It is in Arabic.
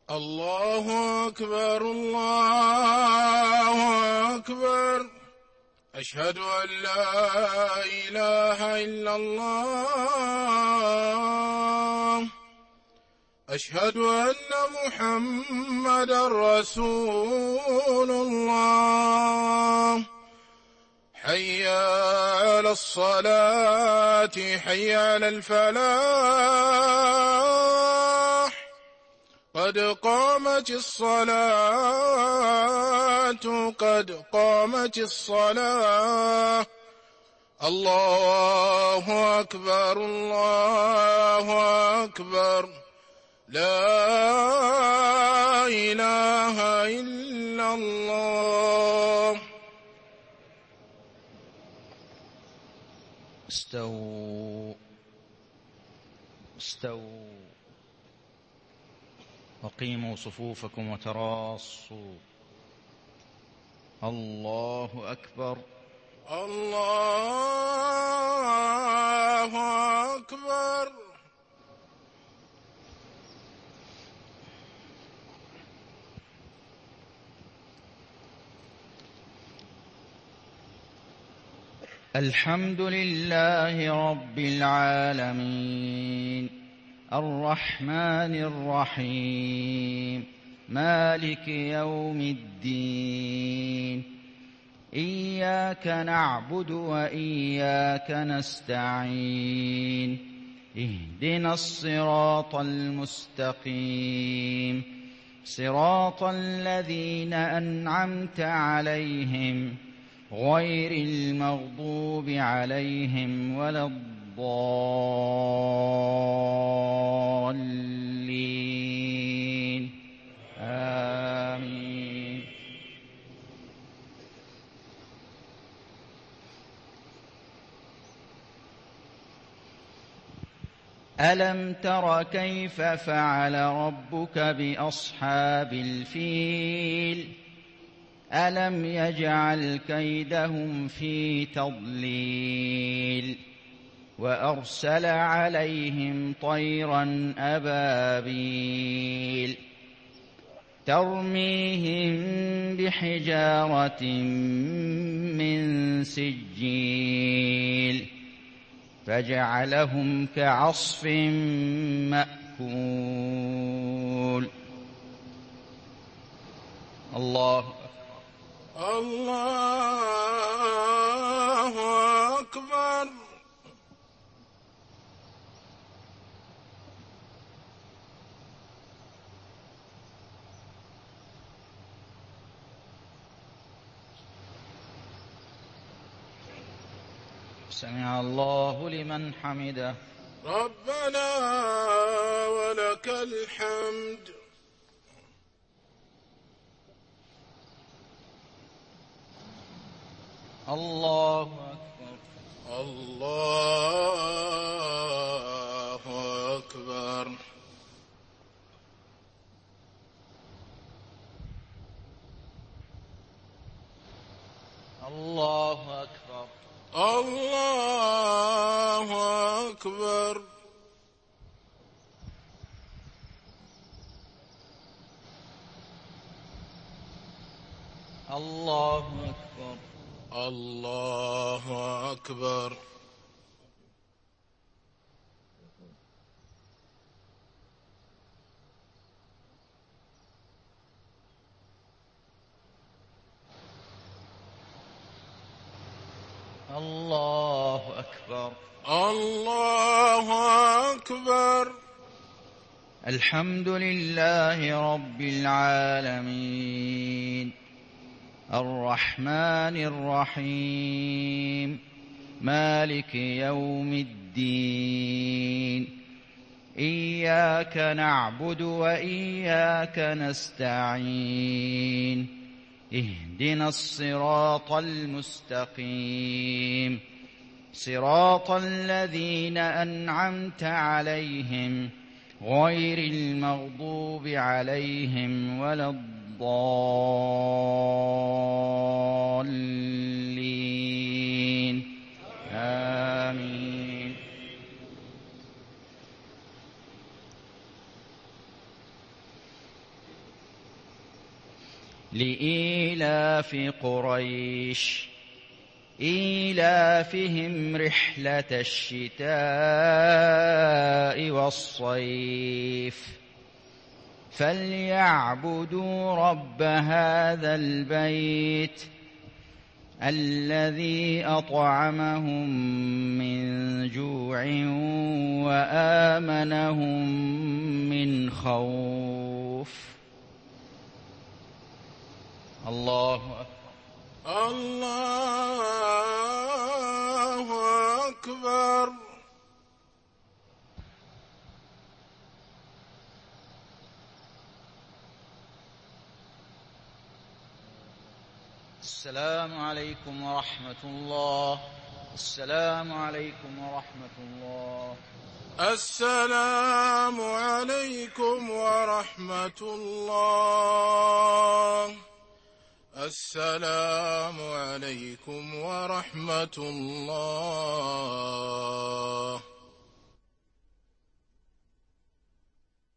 الله أكبر الله أكبر. أشهد أن لا إله إلا الله. أشهد أن محمدا رسول الله. حي على الصلاة حي على الفلاح. قد قامت الصلاة قد قامت الصلاة. الله أكبر الله أكبر. لا إله إلا الله. استووا استووا وقيموا صفوفكم وتراصوا. الله أكبر الله أكبر. الحمد لله رب العالمين الرحمن الرحيم مالك يوم الدين. إياك نعبد وإياك نستعين. اهدنا الصراط المستقيم صراط الذين أنعمت عليهم غير المغضوب عليهم ولا الضالين. آمين. ألم تر كيف فعل ربك بأصحاب الفيل؟ ألم يجعل كيدهم في تضليل وأرسل عليهم طيرا أبابيل ترميهم بحجارة من سجيل فجعلهم كعصف مأكول. الله الله أكبر. سمع الله لمن حمده. ربنا ولك الحمد. الله أكبر الله أكبر. الله أكبر الله أكبر. الله أكبر الله أكبر. الله أكبر الله أكبر. الحمد لله رب العالمين الرحمن الرحيم مالك يوم الدين. إياك نعبد وإياك نستعين. اهدنا الصراط المستقيم صراط الذين أنعمت عليهم غير المغضوب عليهم ولا الضالين. آمين. لإيلاف قريش إيلافهم رحلة الشتاء والصيف فليعبدوا رب هذا البيت الذي أطعمهم من جوع وآمنهم من خوف. الله أكبر. الله أكبر. السلام عليكم ورحمة الله. السلام عليكم ورحمة الله. السلام عليكم ورحمة الله. السلام عليكم ورحمة الله.